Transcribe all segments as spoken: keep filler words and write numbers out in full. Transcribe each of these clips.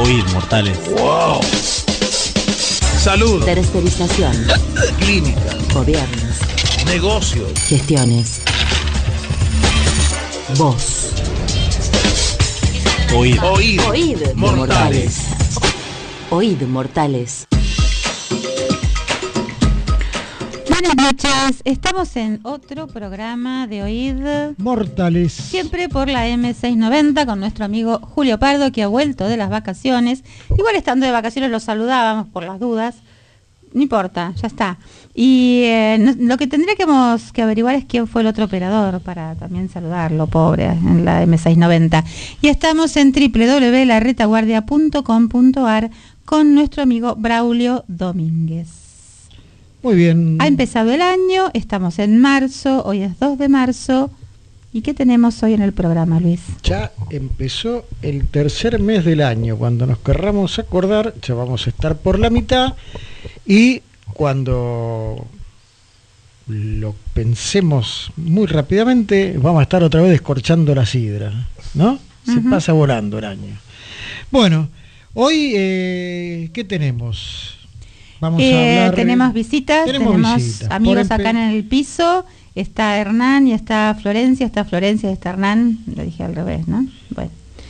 Oíd, mortales. ¡Wow! Salud. Tercerización. Clínica. Gobiernos. Negocios. Gestiones. Voz. Oíd. Oíd. Oíd, mortales. Oíd, mortales. Buenas noches, estamos en otro programa de Oíd Mortales. Siempre por la eme seiscientos noventa con nuestro amigo Julio Pardo, que ha vuelto de las vacaciones. Igual estando de vacaciones lo saludábamos por las dudas. No importa, ya está. Y eh, no, lo que tendríamos que averiguar es quién fue el otro operador para también saludarlo, pobre, en la eme seiscientos noventa. Y estamos en doble u doble u doble u punto la retaguardia punto com punto a r con nuestro amigo Braulio Domínguez. Muy bien. Ha empezado el año, estamos en marzo, hoy es dos de marzo. ¿Y qué tenemos hoy en el programa, Luis? Ya empezó el tercer mes del año. Cuando nos querramos acordar, ya vamos a estar por la mitad. Y cuando lo pensemos muy rápidamente, vamos a estar otra vez descorchando la sidra, ¿no? Se uh-huh. pasa volando el año. Bueno, hoy, eh, ¿qué tenemos? Vamos eh, a hablar... Tenemos visitas, tenemos, tenemos visitas. amigos empe... acá en el piso. Está Hernán y está Florencia, está Florencia y está Hernán, lo dije al revés, ¿no? Bueno,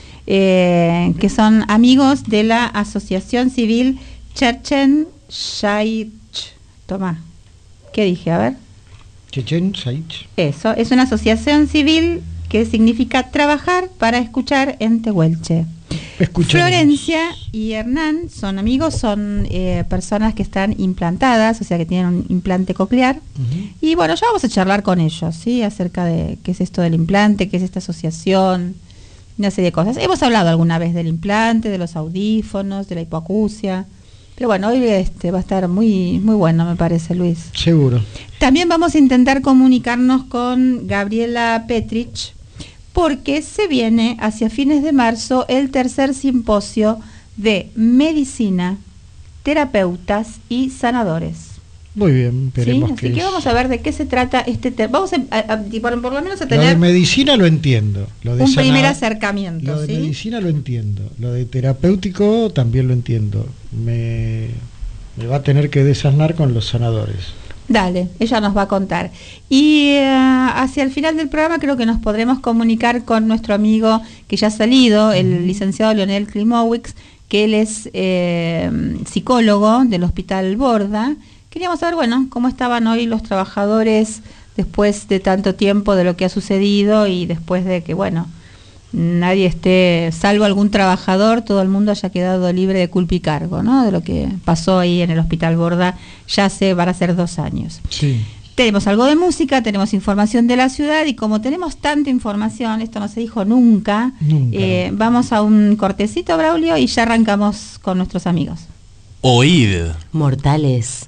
eh, que son amigos de la Asociación Civil Chechen Shaich. Tomá, ¿qué dije? A ver. Chechen Shaich. Eso, es una asociación civil que significa trabajar para escuchar en tehuelche. Escuchemos. Florencia y Hernán son amigos, son eh, personas que están implantadas, o sea que tienen un implante coclear. Uh-huh. Y bueno, ya vamos a charlar con ellos, ¿sí? Acerca de qué es esto del implante, qué es esta asociación, una serie de cosas. Hemos hablado alguna vez del implante, de los audífonos, de la hipoacusia. Pero bueno, hoy este va a estar muy, muy bueno, me parece, Luis. Seguro. También vamos a intentar comunicarnos con Gabriela Petrich, porque se viene hacia fines de marzo el tercer simposio de medicina, terapeutas y sanadores. Muy bien, esperemos ¿Sí? que... Así que vamos a ver de qué se trata este tema. Vamos a, a, a, por, por lo menos a tener... Lo de medicina lo entiendo. Lo de un sanar, primer acercamiento. Lo de ¿sí? medicina lo entiendo. Lo de terapéutico también lo entiendo. Me, me va a tener que desasnar con los sanadores. Dale, ella nos va a contar. Y uh, hacia el final del programa creo que nos podremos comunicar con nuestro amigo que ya ha salido, el licenciado Leonel Klimowicz, que él es eh, psicólogo del Hospital Borda. Queríamos saber, bueno, cómo estaban hoy los trabajadores después de tanto tiempo de lo que ha sucedido y después de que, bueno, nadie esté, salvo algún trabajador, todo el mundo haya quedado libre de culpa y cargo, ¿no? De lo que pasó ahí en el Hospital Borda, ya hace, van a ser dos años. Sí. Tenemos algo de música, tenemos información de la ciudad y como tenemos tanta información, esto no se dijo nunca, nunca. Eh, vamos a un cortecito, Braulio, y ya arrancamos con nuestros amigos. Oíd. Mortales.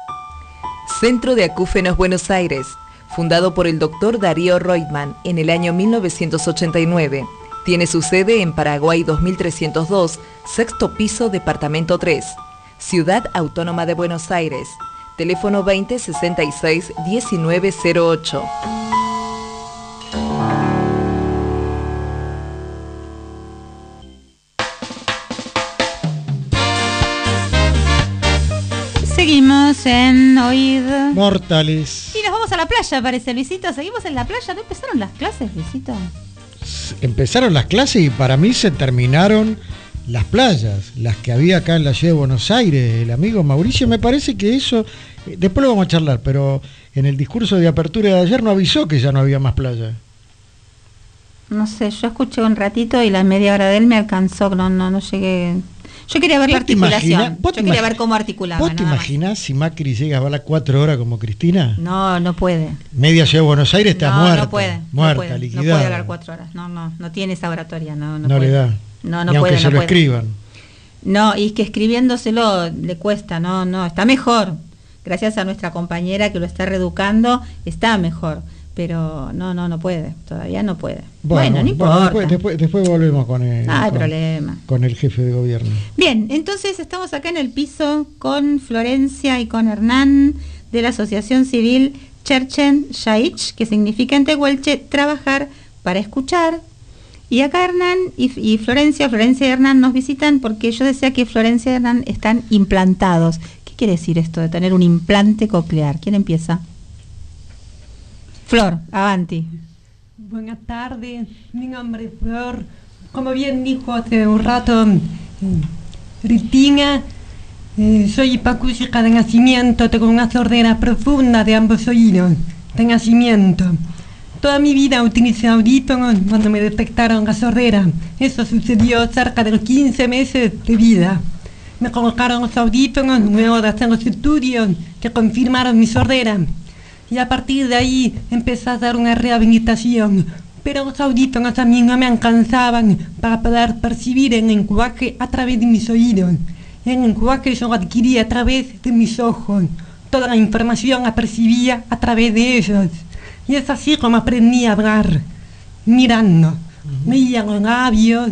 Centro de Acúfenos Buenos Aires. Fundado por el doctor Darío Reutemann en el año mil novecientos ochenta y nueve. Tiene su sede en Paraguay dos mil trescientos dos, sexto piso, departamento tres. Ciudad Autónoma de Buenos Aires. Teléfono veinte sesenta y seis diecinueve cero ocho. Seguimos en Oíd Mortales. Y nos vamos a la playa, parece, Luisito. Seguimos en la playa. ¿No empezaron las clases, Luisito? Empezaron las clases y para mí se terminaron las playas, las que había acá en la ciudad de Buenos Aires. El amigo Mauricio, me parece que eso, después lo vamos a charlar, pero en el discurso de apertura de ayer no avisó que ya no había más playa. No sé, yo escuché un ratito y la media hora de él me alcanzó, no, no, no llegué. Yo quería ver la articulación. Yo quería ver cómo articulaba. ¿Vos te imaginás si Macri llega a verla cuatro horas como Cristina? No, no puede. Media ciudad de Buenos Aires está no, muerta. No puede. Muerta, no puede, liquidada. No puede hablar cuatro horas. No, no, no tiene esa oratoria. No, no, no puede. le da. No, no Ni puede. Aunque se no lo puede. escriban. No, y es que escribiéndoselo le cuesta. No, no, está mejor. Gracias a nuestra compañera que lo está reeducando, está mejor. Pero no, no, no puede, todavía no puede. Bueno, bueno no importa. Bueno, después, después, después volvemos con el, no hay con, problema. con el jefe de gobierno. Bien, entonces estamos acá en el piso con Florencia y con Hernán de la Asociación Civil Chechen Shaich, que significa en tehuelche trabajar para escuchar. Y acá Hernán y, y Florencia, Florencia y Hernán nos visitan porque yo decía que Florencia y Hernán están implantados. ¿Qué quiere decir esto de tener un implante coclear? ¿Quién empieza? Flor, avanti. Buenas tardes, mi nombre es Flor. Como bien dijo hace un rato eh, Ritina, eh, soy hipacúsica de nacimiento, tengo una sordera profunda de ambos oídos, de nacimiento. Toda mi vida utilicé audífonos cuando me detectaron la sordera. Eso sucedió cerca de los quince meses de vida. Me colocaron los audífonos luego de hacer los estudios que confirmaron mi sordera. Y a partir de ahí empecé a hacer una rehabilitación. Pero los audífonos a mí no me alcanzaban para poder percibir el lenguaje a través de mis oídos. El lenguaje yo lo adquirí a través de mis ojos. Toda la información la percibía a través de ellos. Y es así como aprendí a hablar, mirando. Leía los labios,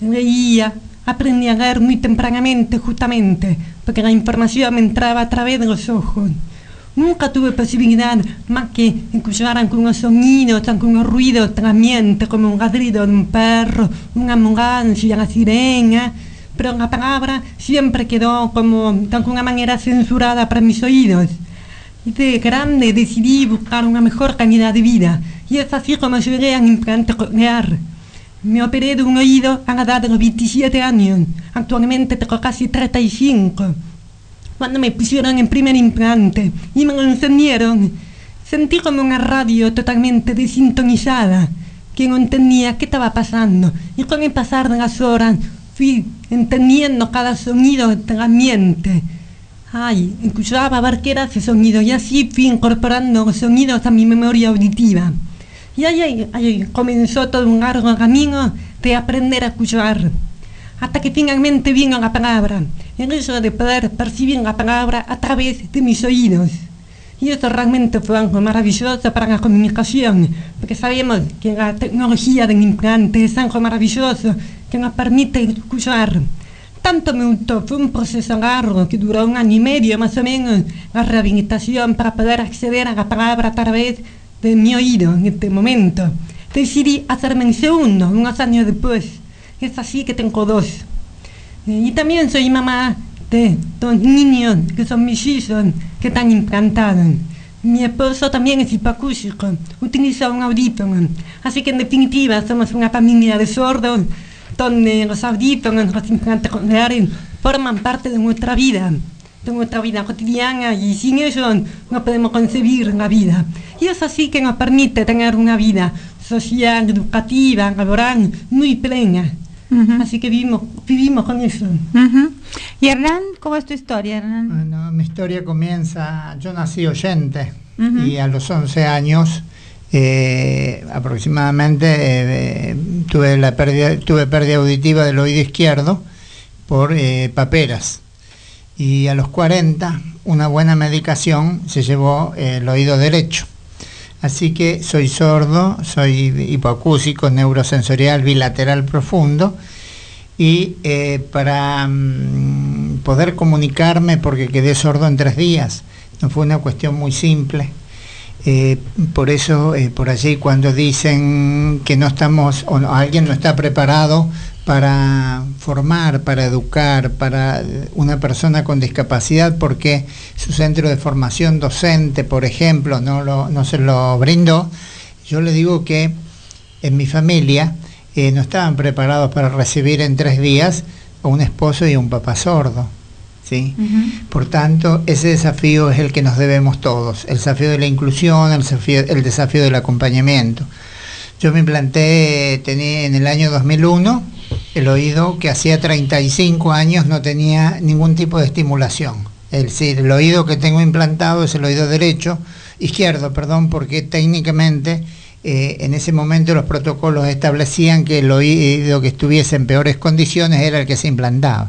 leía, aprendí a leer muy tempranamente justamente, porque la información me entraba a través de los ojos. Nunca tuve posibilidad más que escuchar algunos sonidos, algunos ruidos de la mente, como un ladrido de un perro, una ambulancia, la sirena, pero la palabra siempre quedó como de alguna manera censurada para mis oídos. Y de grande decidí buscar una mejor calidad de vida, y es así como llegué a un implante coclear. Me operé de un oído a la edad de los veintisiete años, actualmente tengo casi treinta y cinco. Cuando me pusieron el primer implante y me lo encendieron, sentí como una radio totalmente desintonizada, que no entendía qué estaba pasando, y con el pasar de las horas fui entendiendo cada sonido del ambiente. Ay, escuchaba a ver qué era ese sonido, y así fui incorporando los sonidos a mi memoria auditiva. Y ahí, ahí, ahí comenzó todo un largo camino de aprender a escuchar, hasta que finalmente vino la palabra, el hecho de poder percibir la palabra a través de mis oídos. Y eso realmente fue algo maravilloso para la comunicación, porque sabemos que la tecnología del implante es algo maravilloso que nos permite escuchar. Tanto me gustó, fue un proceso largo que duró un año y medio más o menos, la rehabilitación para poder acceder a la palabra a través de mi oído en este momento. Decidí hacerme el segundo, unos años después. Es así que tengo dos. Eh, y también soy mamá de dos niños que son mellizos, que están implantados. Mi esposo también es hipacúsico, utiliza un audífono. Así que en definitiva somos una familia de sordos, donde los audífonos, los implantes cocleares forman parte de nuestra vida, de nuestra vida cotidiana, y sin ellos no podemos concebir la vida. Y es así que nos permite tener una vida social, educativa, laboral, muy plena. Uh-huh. Así que vivimos, vivimos con eso. Uh-huh. ¿Y Hernán, cómo es tu historia, Hernán? Bueno, mi historia comienza, yo nací oyente, uh-huh, y a los once años eh, aproximadamente eh, tuve la pérdida, tuve pérdida auditiva del oído izquierdo por eh, paperas, y a los cuarenta una buena medicación se llevó eh, el oído derecho. Así que soy sordo, soy hipoacúsico, neurosensorial, bilateral profundo, y eh, para mm, poder comunicarme, porque quedé sordo en tres días, no fue una cuestión muy simple. Eh, por eso, eh, por allí cuando dicen que no estamos, o no, alguien no está preparado para formar, para educar, para una persona con discapacidad, porque su centro de formación docente, por ejemplo, no, lo, no se lo brindó, yo le digo que en mi familia eh, no estaban preparados para recibir en tres días a un esposo y a un papá sordo. ¿Sí? Uh-huh. Por tanto, ese desafío es el que nos debemos todos, el desafío de la inclusión, el desafío, el desafío del acompañamiento. Yo me implanté tenía, en el año dos mil uno el oído que hacía treinta y cinco años no tenía ningún tipo de estimulación. Es decir, el oído que tengo implantado es el oído derecho, izquierdo, perdón, porque técnicamente eh, en ese momento los protocolos establecían que el oído que estuviese en peores condiciones era el que se implantaba.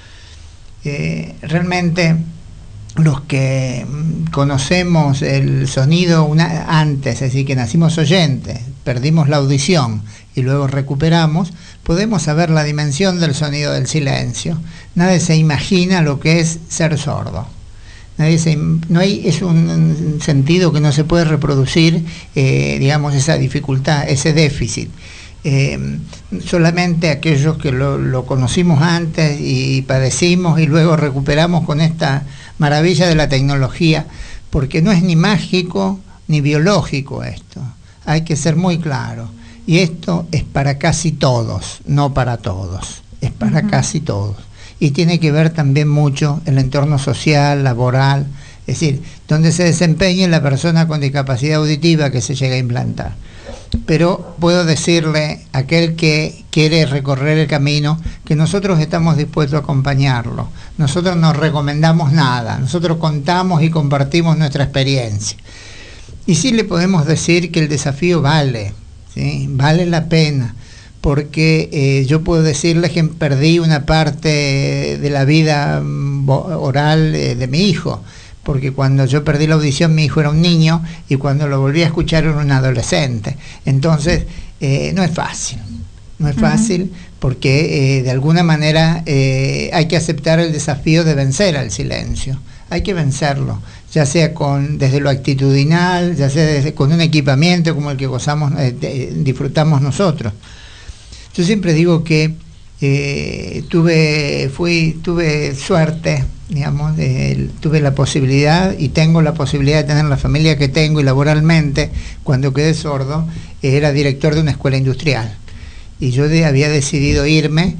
Eh, realmente los que conocemos el sonido una, antes, es decir, que nacimos oyentes, perdimos la audición y luego recuperamos, podemos saber la dimensión del sonido del silencio. Nadie se imagina lo que es ser sordo. Nadie se, no hay, es un sentido que no se puede reproducir, eh, digamos, esa dificultad, ese déficit. eh, solamente aquellos que lo, lo conocimos antes y padecimos y luego recuperamos con esta maravilla de la tecnología, porque no es ni mágico ni biológico esto, hay que ser muy claro, y esto es para casi todos, no para todos, es para uh-huh. casi todos, y tiene que ver también mucho el entorno social, laboral, es decir, donde se desempeñe la persona con discapacidad auditiva que se llega a implantar. Pero puedo decirle a aquel que quiere recorrer el camino que nosotros estamos dispuestos a acompañarlo. Nosotros no recomendamos nada, nosotros contamos y compartimos nuestra experiencia. Y sí le podemos decir que el desafío vale, ¿sí? Vale la pena, porque eh, yo puedo decirles que perdí una parte de la vida oral eh, de mi hijo, porque cuando yo perdí la audición mi hijo era un niño y cuando lo volví a escuchar era un adolescente. Entonces eh, no es fácil, no es fácil uh-huh. porque eh, de alguna manera eh, hay que aceptar el desafío de vencer al silencio, hay que vencerlo, ya sea con desde lo actitudinal, ya sea desde, con un equipamiento como el que gozamos, eh, de, disfrutamos nosotros. Yo siempre digo que eh, tuve, fui, tuve suerte, digamos, eh, tuve la posibilidad y tengo la posibilidad de tener la familia que tengo, y laboralmente, cuando quedé sordo, eh, era director de una escuela industrial. Y yo de, había decidido irme,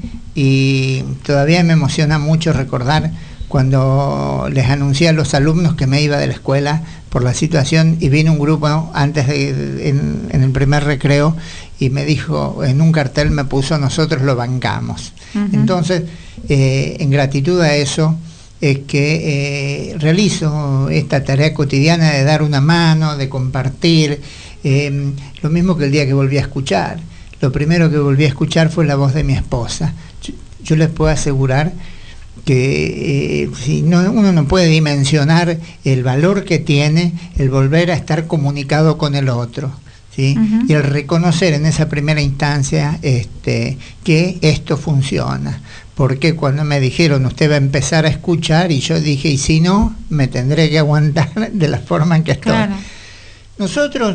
y todavía me emociona mucho recordar cuando les anuncié a los alumnos que me iba de la escuela por la situación, y vino un grupo antes de, en, en el primer recreo, y me dijo, en un cartel me puso, nosotros lo bancamos. Uh-huh. Entonces, eh, en gratitud a eso, es que eh, realizo esta tarea cotidiana de dar una mano, de compartir, eh, lo mismo que el día que volví a escuchar. Lo primero que volví a escuchar fue la voz de mi esposa. Yo, yo les puedo asegurar que eh, si no, uno no puede dimensionar el valor que tiene el volver a estar comunicado con el otro, ¿sí? Uh-huh. Y el reconocer en esa primera instancia este, que esto funciona. Porque cuando me dijeron, usted va a empezar a escuchar, y yo dije, y si no, me tendré que aguantar de la forma en que estoy. Claro. Nosotros,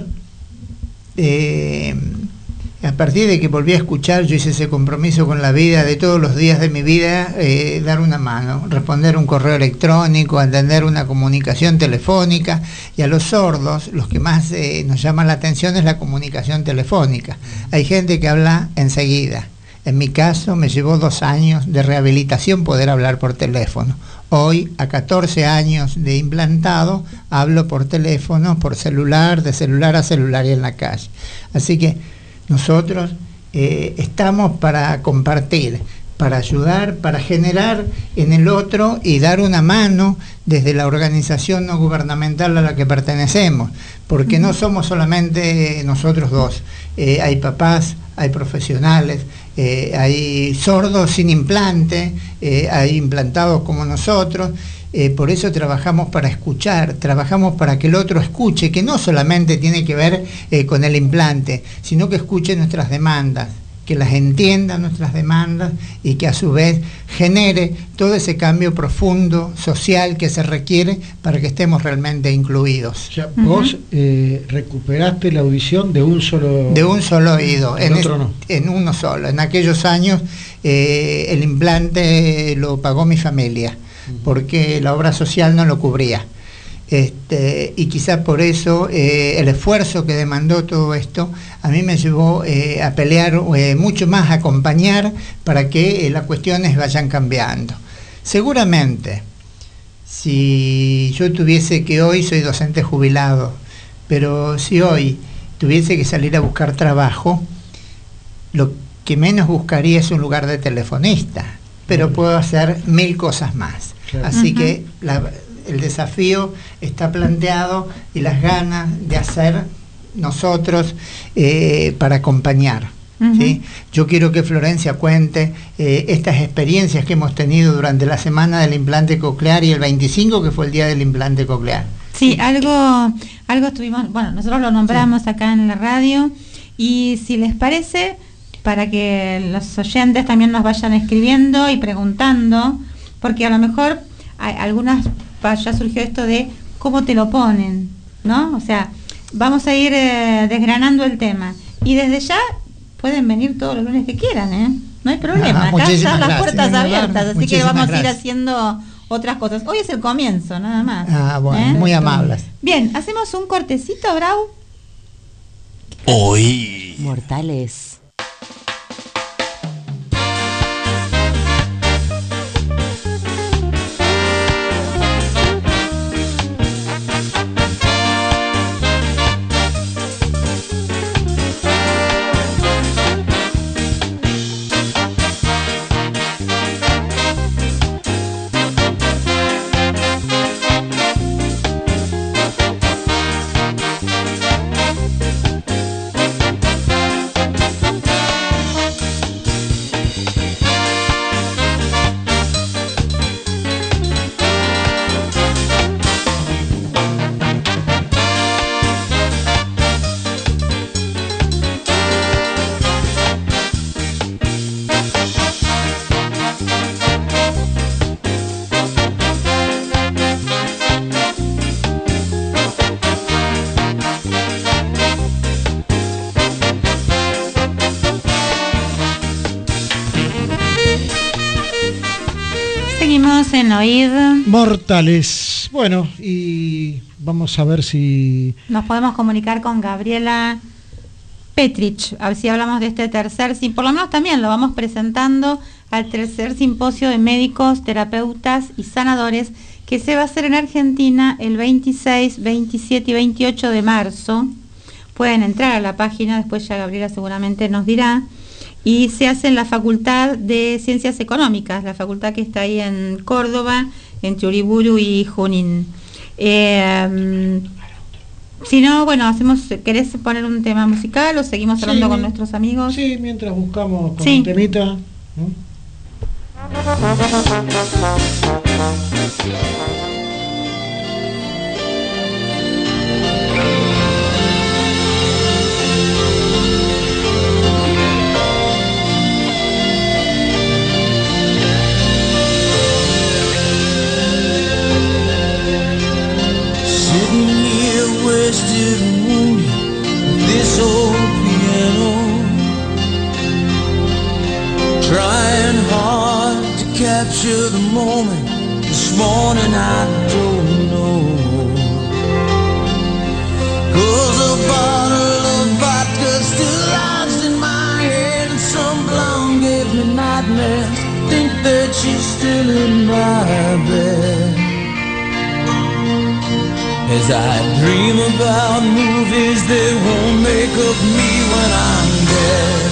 eh, a partir de que volví a escuchar, yo hice ese compromiso con la vida de todos los días de mi vida, eh, dar una mano, responder un correo electrónico, atender una comunicación telefónica, y a los sordos, los que más eh, nos llaman la atención es la comunicación telefónica. Hay gente que habla enseguida. En mi caso me llevó dos años de rehabilitación poder hablar por teléfono. Hoy, a catorce años de implantado, hablo por teléfono, por celular, de celular a celular y en la calle. Así que nosotros eh, estamos para compartir, para ayudar, para generar en el otro y dar una mano desde la organización no gubernamental a la que pertenecemos, porque no somos solamente nosotros dos, eh, hay papás, hay profesionales, eh, hay sordos sin implante, eh, hay implantados como nosotros, eh, por eso trabajamos para escuchar, trabajamos para que el otro escuche, que no solamente tiene que ver eh, con el implante, sino que escuche nuestras demandas, que las entienda nuestras demandas, y que a su vez genere todo ese cambio profundo, social, que se requiere para que estemos realmente incluidos. O sea, uh-huh. vos eh, recuperaste la audición de un solo... De un solo oído, en, en, otro no. en uno solo. En aquellos años eh, el implante lo pagó mi familia, uh-huh. porque la obra social no lo cubría. Este, y quizás por eso eh, el esfuerzo que demandó todo esto a mí me llevó eh, a pelear eh, mucho más, a acompañar para que eh, las cuestiones vayan cambiando. Seguramente, si yo tuviese que hoy, soy docente jubilado, pero si hoy tuviese que salir a buscar trabajo, lo que menos buscaría es un lugar de telefonista, pero puedo hacer mil cosas más. Claro. Así uh-huh. que la el desafío está planteado, y las ganas de hacer nosotros eh, para acompañar. Uh-huh. ¿Sí? Yo quiero que Florencia cuente eh, estas experiencias que hemos tenido durante la semana del implante coclear y el veinticinco, que fue el día del implante coclear. Sí, algo, algo estuvimos, bueno, nosotros lo nombramos sí. acá en la radio, y si les parece, para que los oyentes también nos vayan escribiendo y preguntando, porque a lo mejor hay algunas... ya surgió esto de cómo te lo ponen, ¿no? O sea, vamos a ir eh, desgranando el tema, y desde ya pueden venir todos los lunes que quieran, ¿eh? No hay problema, Ah, acá muchísimas están las gracias. puertas abiertas, así que Muchísimas vamos a ir gracias. haciendo otras cosas. Hoy es el comienzo, nada más. Ah, bueno, ¿eh? muy amables. Bien, hacemos un cortecito, Brau. Oí. Mortales. Seguimos en Oíd. Mortales. Bueno, y vamos a ver si... Nos podemos comunicar con Gabriela Petrich, a ver si hablamos de este tercer, sim- por lo menos también lo vamos presentando al tercer simposio de médicos, terapeutas y sanadores que se va a hacer en Argentina el veintiséis, veintisiete y veintiocho de marzo. Pueden entrar a la página, después ya Gabriela seguramente nos dirá, y se hace en la Facultad de Ciencias Económicas, la facultad que está ahí en Córdoba, entre Uriburu y Junín. Eh, si no, bueno, hacemos, ¿querés poner un tema musical o seguimos hablando Sí, con nuestros amigos? Sí, mientras buscamos con Sí. un temita, ¿no? Sitting here wasted moon with this old piano, trying hard to capture the moment. This morning I don't know, 'cause a bottle of vodka still lodged in my head, and some blonde gave me nightmares. Think that she's still in my bed. As I dream about movies that won't make of me when I'm dead.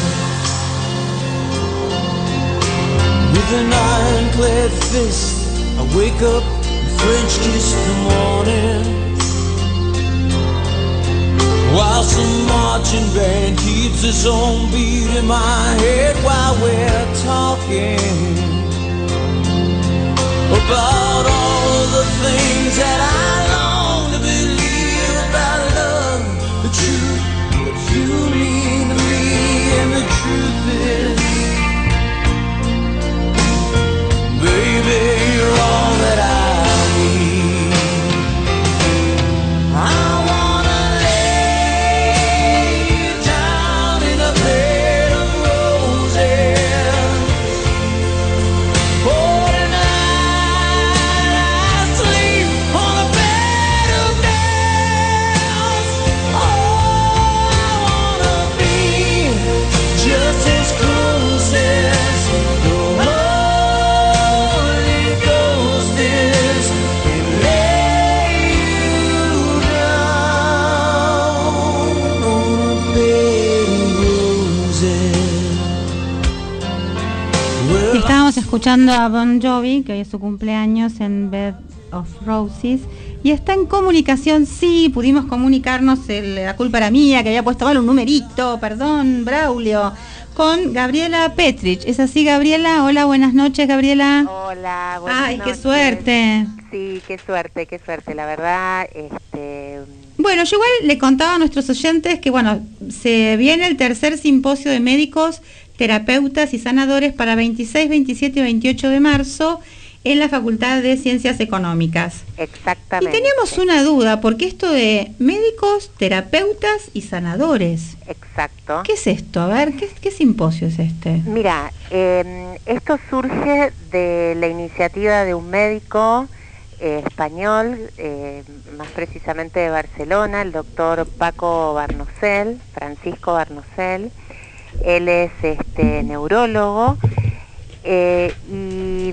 With an ironclad fist, I wake up and French kiss the morning, while some marching band keeps its own beat in my head while we're talking about all of the things that I long to believe about love, the truth that you mean to me, and the truth is, baby, you're all that I need. I wanna lay you down in a bed of roses. Oh, tonight I sleep on a bed of nails. Oh, I wanna be just as close as the Holy Ghost is, and lay you down on a bed of roses. Well, Estábamos escuchando a Bon Jovi, que hoy es su cumpleaños, en Bed of Roses, y está en comunicación. Sí, pudimos comunicarnos, el- la culpa era mía, que había puesto mal un numerito, perdón, Braulio, con Gabriela Petrich. ¿Es así, Gabriela? Hola, buenas noches, Gabriela. Hola, buenas Ay, qué noches. suerte. Sí, qué suerte, qué suerte, la verdad, este... Bueno, yo igual le contaba a nuestros oyentes que, bueno, se viene el tercer simposio de médicos, terapeutas y sanadores para veintiséis, veintisiete y veintiocho de marzo en la Facultad de Ciencias Económicas. Exactamente. Y teníamos una duda, porque esto de médicos, terapeutas y sanadores. Exacto. ¿Qué es esto? A ver, ¿qué, qué simposio es este? Mira, eh, esto surge de la iniciativa de un médico eh, español, eh, más precisamente de Barcelona, el doctor Paco Barnosel, Francisco Barnosel. Él es este neurólogo eh, y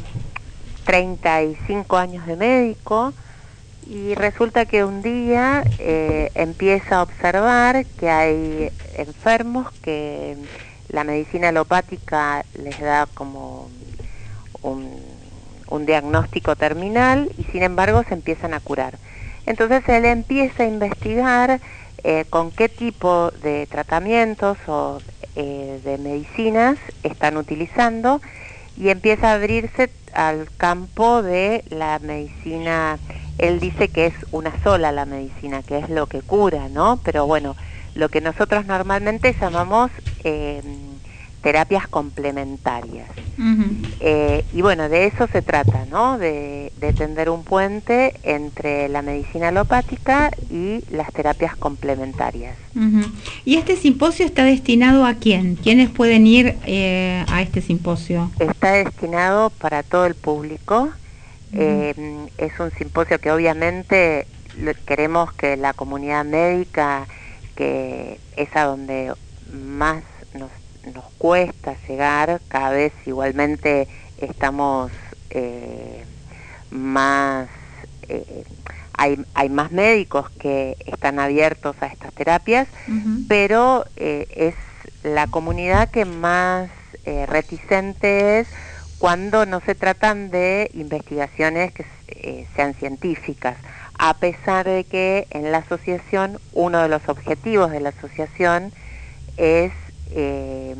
treinta y cinco años de médico, y resulta que un día eh, empieza a observar que hay enfermos que la medicina alopática les da como un, un diagnóstico terminal y sin embargo se empiezan a curar. Entonces él empieza a investigar eh, con qué tipo de tratamientos o eh, de medicinas están utilizando, y empieza a abrirse al campo de la medicina. Él dice que es una sola la medicina, que es lo que cura, ¿no? Pero bueno, lo que nosotros normalmente llamamos eh, terapias complementarias. Uh-huh. Eh, y bueno, de eso se trata, ¿no? De, de tender un puente entre la medicina alopática y las terapias complementarias. Uh-huh. ¿Y este simposio está destinado a quién? ¿Quiénes pueden ir eh, a este simposio? Está destinado para todo el público. Uh-huh. Eh, es un simposio que obviamente queremos que la comunidad médica, que es a donde más nos nos cuesta llegar, cada vez igualmente estamos eh, más, eh, hay, hay más médicos que están abiertos a estas terapias, uh-huh. pero eh, es la comunidad que más eh, reticente es cuando no se tratan de investigaciones que eh, sean científicas, a pesar de que en la asociación, uno de los objetivos de la asociación es Eh,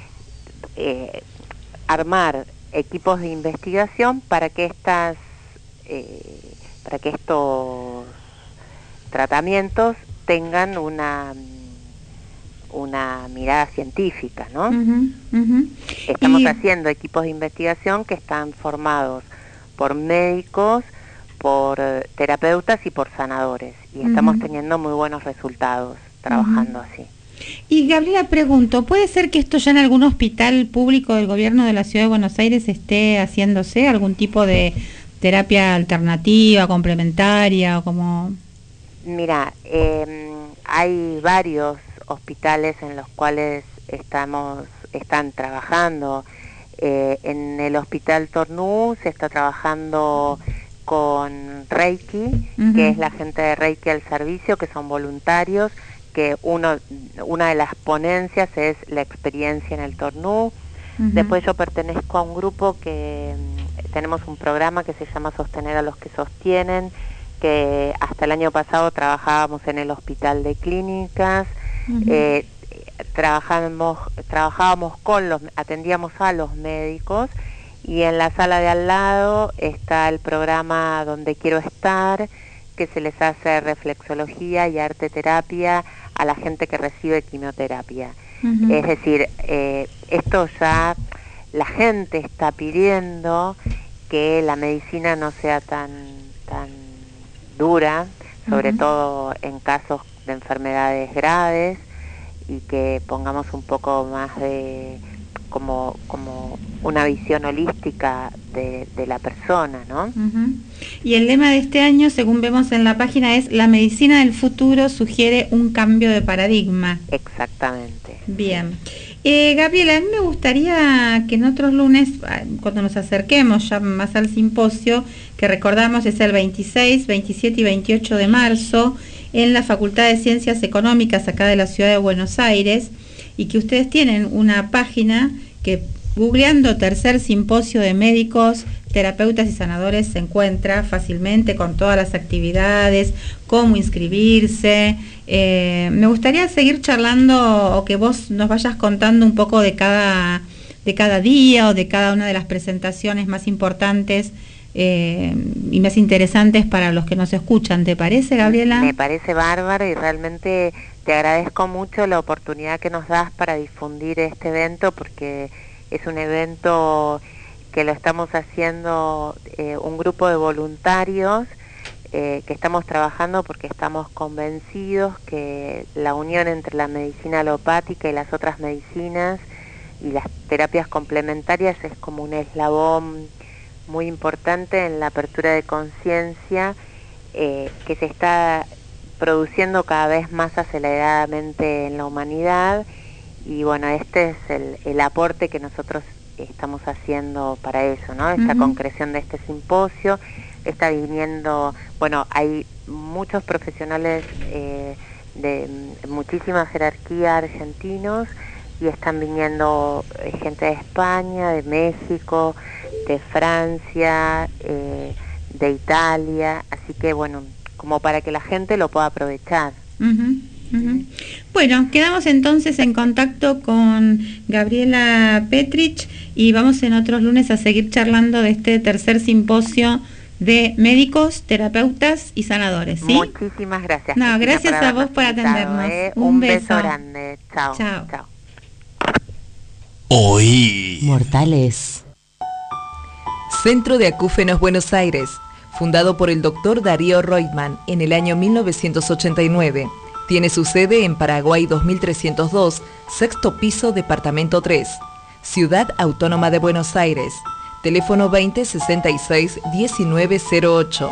eh, armar equipos de investigación para que estas eh, para que estos tratamientos tengan una una mirada científica, ¿no? Uh-huh, uh-huh. Estamos y... haciendo equipos de investigación que están formados por médicos, por uh, terapeutas y por sanadores, y uh-huh. estamos teniendo muy buenos resultados trabajando uh-huh. así. Y Gabriela, pregunto, ¿puede ser que esto ya en algún hospital público del gobierno de la Ciudad de Buenos Aires esté haciéndose algún tipo de terapia alternativa, complementaria o como...? Mira, eh, hay varios hospitales en los cuales estamos están trabajando. Eh, en el Hospital Tornú se está trabajando con Reiki, uh-huh. que es la gente de Reiki al servicio, que son voluntarios, que uno, una de las ponencias es la experiencia en el Tornú. Uh-huh. Después yo pertenezco a un grupo que tenemos un programa que se llama Sostener a los que sostienen, que hasta el año pasado trabajábamos en el Hospital de Clínicas, uh-huh. eh, trabajábamos, trabajábamos con los, atendíamos a los médicos, y en la sala de al lado está el programa Donde Quiero Estar, que se les hace reflexología y arte terapia a la gente que recibe quimioterapia. Uh-huh. Es decir, eh, esto ya la gente está pidiendo que la medicina no sea tan tan dura, sobre uh-huh. todo en casos de enfermedades graves, y que pongamos un poco más de como como una visión holística de, de la persona, ¿no? Uh-huh. Y el lema de este año, según vemos en la página, es: la medicina del futuro sugiere un cambio de paradigma. Exactamente. Bien. Eh, Gabriela, a mí me gustaría que en otros lunes, cuando nos acerquemos ya más al simposio, que recordamos es el veintiséis, veintisiete y veintiocho de marzo, en la Facultad de Ciencias Económicas acá de la Ciudad de Buenos Aires, y que ustedes tienen una página que, googleando Tercer Simposio de Médicos, Terapeutas y Sanadores, se encuentra fácilmente con todas las actividades, cómo inscribirse. Eh, me gustaría seguir charlando, o que vos nos vayas contando un poco de cada, de cada día o de cada una de las presentaciones más importantes eh, y más interesantes para los que nos escuchan. ¿Te parece, Gabriela? Me parece bárbaro, y realmente te agradezco mucho la oportunidad que nos das para difundir este evento, porque es un evento que lo estamos haciendo eh, un grupo de voluntarios eh, que estamos trabajando porque estamos convencidos que la unión entre la medicina alopática y las otras medicinas y las terapias complementarias es como un eslabón muy importante en la apertura de conciencia eh, que se está produciendo cada vez más aceleradamente en la humanidad. Y bueno, este es el, el aporte que nosotros estamos haciendo para eso, ¿no? Esta uh-huh. concreción de este simposio. Está viniendo, bueno, hay muchos profesionales eh, de muchísima jerarquía argentinos y están viniendo eh, gente de España, de México, de Francia, eh, de Italia, así que bueno, como para que la gente lo pueda aprovechar. Uh-huh. Uh-huh. Bueno, quedamos entonces en contacto con Gabriela Petrich y vamos en otros lunes a seguir charlando de este tercer simposio de médicos, terapeutas y sanadores, ¿sí? Muchísimas gracias. No, Cristina, gracias a vos por atendernos. Eh. Un, Un beso. beso grande. Chao. Chao. Chao. Oí. Mortales. Centro de Acúfenos Buenos Aires, fundado por el doctor Darío Reutemann en el año mil novecientos ochenta y nueve. Tiene su sede en Paraguay dos mil trescientos dos, sexto piso, departamento tres. Ciudad Autónoma de Buenos Aires. Teléfono veinte sesenta y seis diecinueve cero ocho.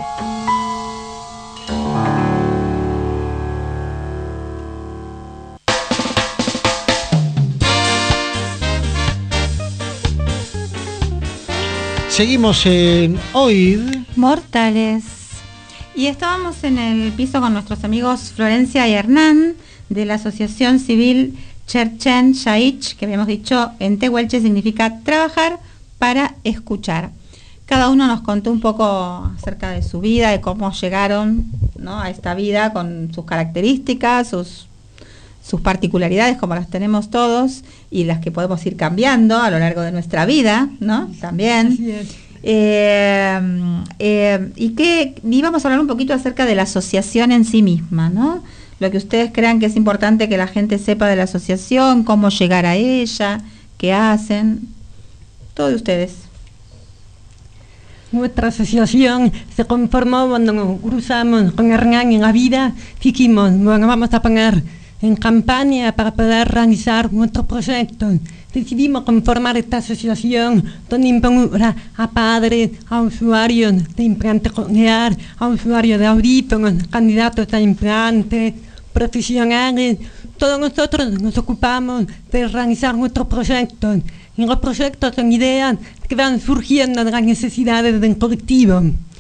Seguimos en Oíd Mortales. Y estábamos en el piso con nuestros amigos Florencia y Hernán de la Asociación Civil Cherchen Shaich, que habíamos dicho en tehuelche significa trabajar para escuchar. Cada uno nos contó un poco acerca de su vida, de cómo llegaron, ¿no?, a esta vida con sus características, sus, sus particularidades como las tenemos todos y las que podemos ir cambiando a lo largo de nuestra vida, ¿no? También. Así es. Eh, eh, y que íbamos a hablar un poquito acerca de la asociación en sí misma, ¿no? Lo que ustedes crean que es importante que la gente sepa de la asociación, cómo llegar a ella, qué hacen, todo de ustedes. Nuestra asociación se conformó cuando nos cruzamos con Hernán en la vida. Dijimos, bueno, vamos a poner en campaña para poder realizar nuestro proyecto. Decidimos conformar esta asociación donde involucra a padres, a usuarios de implante coclear, a usuarios de audífonos, candidatos a implantes, profesionales. Todos nosotros nos ocupamos de realizar nuestros proyectos. Y los proyectos son ideas que van surgiendo de las necesidades del colectivo.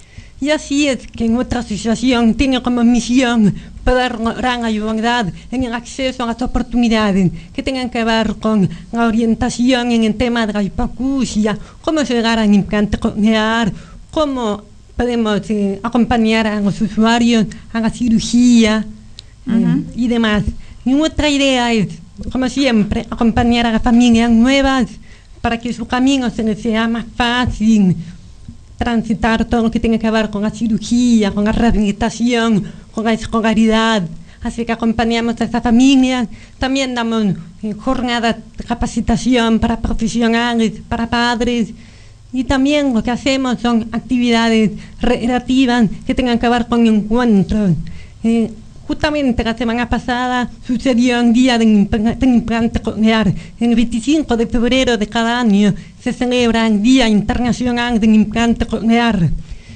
Y así es que nuestra asociación tiene como misión poder lograr la igualdad en el acceso a las oportunidades que tengan que ver con la orientación en el tema de la hipoacusia, cómo llegar al implante coclear, cómo podemos eh, acompañar a los usuarios a la cirugía uh-huh. eh, y demás. Y nuestra idea es, como siempre, acompañar a las familias nuevas para que su camino se les sea más fácil, transitar todo lo que tiene que ver con la cirugía, con la rehabilitación, con la escolaridad. Así que acompañamos a esta familia. También damos eh, jornadas de capacitación para profesionales, para padres. Y también lo que hacemos son actividades recreativas que tengan que ver con encuentros. Eh, Justamente la semana pasada sucedió un día del implante coclear. El veinticinco de febrero de cada año se celebra el Día Internacional del Implante Coclear.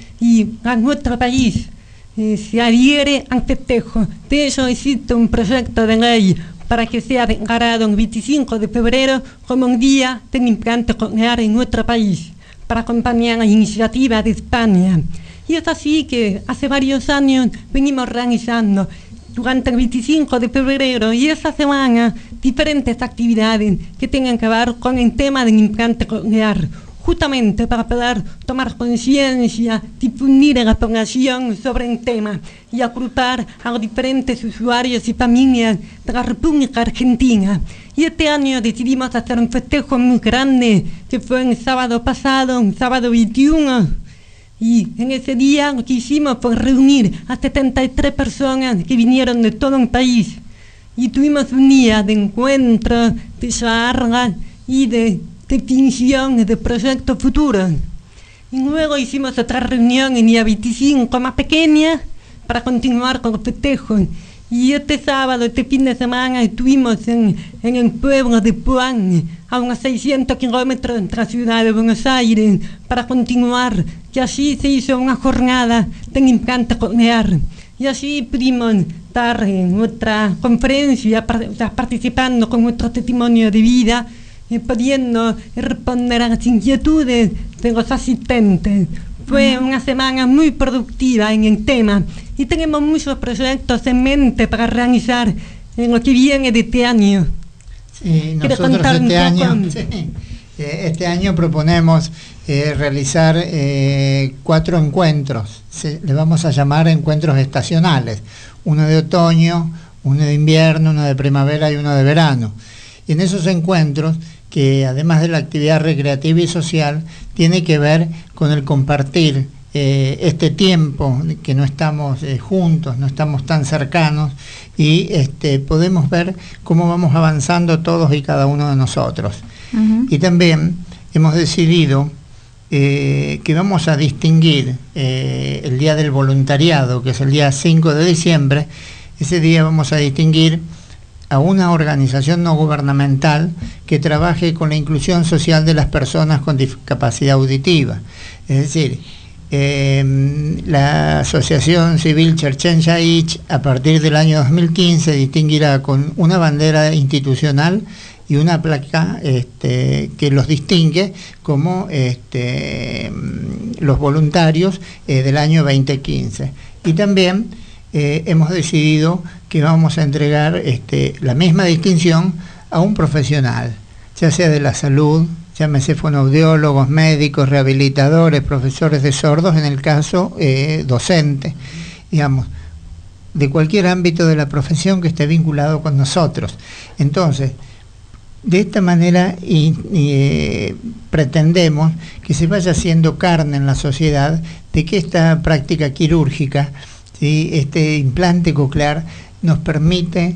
Y en nuestro país eh, se adhiere al festejo. De hecho, existe un proyecto de ley para que sea declarado el veinticinco de febrero como un Día del Implante Coclear en nuestro país, para acompañar la iniciativa de España. Y es así que hace varios años venimos realizando durante el veinticinco de febrero y esa semana diferentes actividades que tengan que ver con el tema del implante coclear, justamente para poder tomar conciencia, difundir a la población sobre el tema y agrupar a los diferentes usuarios y familias de la República Argentina. Y este año decidimos hacer un festejo muy grande, que fue el sábado pasado, el sábado veintiuno. Y en ese día lo que hicimos fue reunir a setenta y tres personas que vinieron de todo el país. Y tuvimos un día de encuentro, de charlas y de definición de proyectos futuros. Y luego hicimos otra reunión en día veinticinco, más pequeña, para continuar con los festejos. Y este sábado, este fin de semana, estuvimos en, en el pueblo de Puan, a unos seiscientos kilómetros de la ciudad de Buenos Aires, para continuar. Y así se hizo una jornada de implante coclear. Y así pudimos estar en nuestra conferencia, participando con nuestro testimonio de vida, eh, pudiendo responder a las inquietudes de los asistentes. Fue una semana muy productiva en el tema y tenemos muchos proyectos en mente para realizar en lo que viene de este año. Sí, nosotros este año, sí, este año proponemos eh, realizar eh, cuatro encuentros, se, le vamos a llamar encuentros estacionales, uno de otoño, uno de invierno, uno de primavera y uno de verano. Y en esos encuentros, que además de la actividad recreativa y social, tiene que ver con el compartir eh, este tiempo que no estamos eh, juntos, no estamos tan cercanos, y este, podemos ver cómo vamos avanzando todos y cada uno de nosotros. Uh-huh. Y también hemos decidido eh, que vamos a distinguir eh, el Día del Voluntariado, que es el día cinco de diciembre. Ese día vamos a distinguir a una organización no gubernamental que trabaje con la inclusión social de las personas con discapacidad auditiva. Es decir, eh, la Asociación Civil Cherchen Yaich, a partir del año dos mil quince, distinguirá con una bandera institucional y una placa este, que los distingue como este, los voluntarios eh, del año veinte quince. Y también eh, hemos decidido que vamos a entregar este, la misma distinción a un profesional, ya sea de la salud, llámese fonoaudiólogos, médicos, rehabilitadores, profesores de sordos, en el caso eh, docente, digamos, de cualquier ámbito de la profesión que esté vinculado con nosotros. Entonces, de esta manera y, y, eh, pretendemos que se vaya haciendo carne en la sociedad de que esta práctica quirúrgica, ¿sí?, este implante coclear, nos permite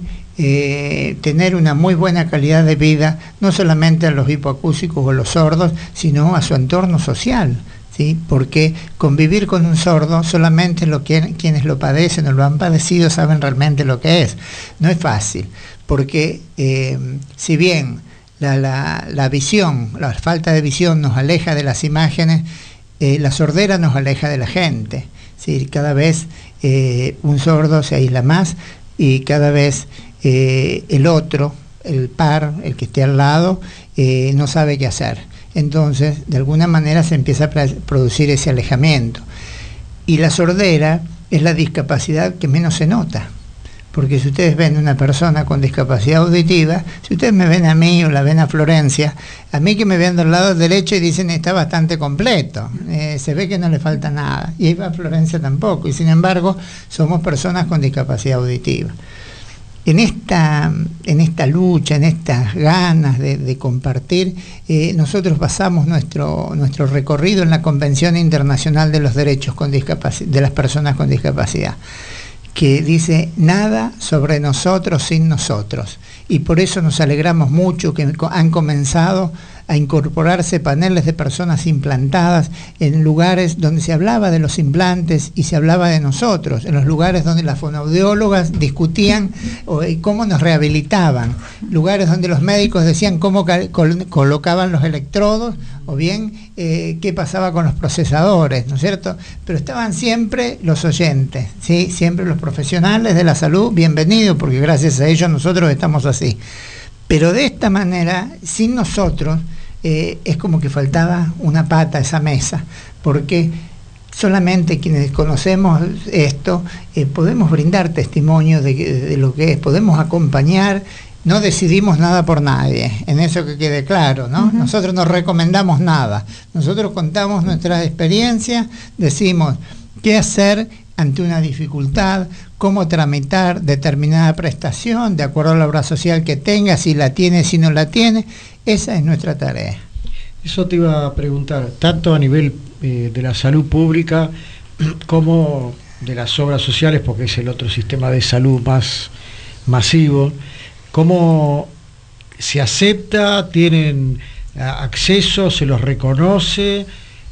eh, tener una muy buena calidad de vida, no solamente a los hipoacúsicos o los sordos, sino a su entorno social, ¿sí? Porque convivir con un sordo, solamente lo que, quienes lo padecen o lo han padecido saben realmente lo que es. No es fácil, porque eh, si bien la, la, la visión, la falta de visión nos aleja de las imágenes, eh, la sordera nos aleja de la gente, ¿sí? Cada vez eh, un sordo se aísla más, y cada vez eh, el otro, el par, el que esté al lado, eh, no sabe qué hacer. Entonces, de alguna manera se empieza a producir ese alejamiento. Y la sordera es la discapacidad que menos se nota. Porque si ustedes ven una persona con discapacidad auditiva, si ustedes me ven a mí o la ven a Florencia, a mí que me ven del lado derecho y dicen está bastante completo, eh, se ve que no le falta nada, y a Florencia tampoco, y sin embargo somos personas con discapacidad auditiva. En esta, en esta lucha, en estas ganas de, de compartir, eh, nosotros basamos nuestro, nuestro recorrido en la Convención Internacional de los Derechos con Discapac- de las Personas con Discapacidad, que dice nada sobre nosotros sin nosotros, y por eso nos alegramos mucho que han comenzado a incorporarse paneles de personas implantadas en lugares donde se hablaba de los implantes y se hablaba de nosotros, en los lugares donde las fonoaudiólogas discutían o, cómo nos rehabilitaban, lugares donde los médicos decían cómo col colocaban los electrodos o bien eh, qué pasaba con los procesadores, ¿no es cierto? Pero estaban siempre los oyentes, ¿sí? Siempre los profesionales de la salud, bienvenidos, porque gracias a ellos nosotros estamos así. Pero de esta manera, sin nosotros, eh, es como que faltaba una pata a esa mesa, porque solamente quienes conocemos esto eh, podemos brindar testimonio de, de lo que es, podemos acompañar. No decidimos nada por nadie, en eso que quede claro, ¿no? Uh-huh. Nosotros no recomendamos nada, nosotros contamos nuestra experiencia, decimos qué hacer ante una dificultad, cómo tramitar determinada prestación de acuerdo a la obra social que tenga, si la tiene, si no la tiene. Esa es nuestra tarea. Eso te iba a preguntar, tanto a nivel eh, de la salud pública como de las obras sociales, porque es el otro sistema de salud más masivo. ¿Cómo se acepta? ¿Tienen a, acceso, se los reconoce.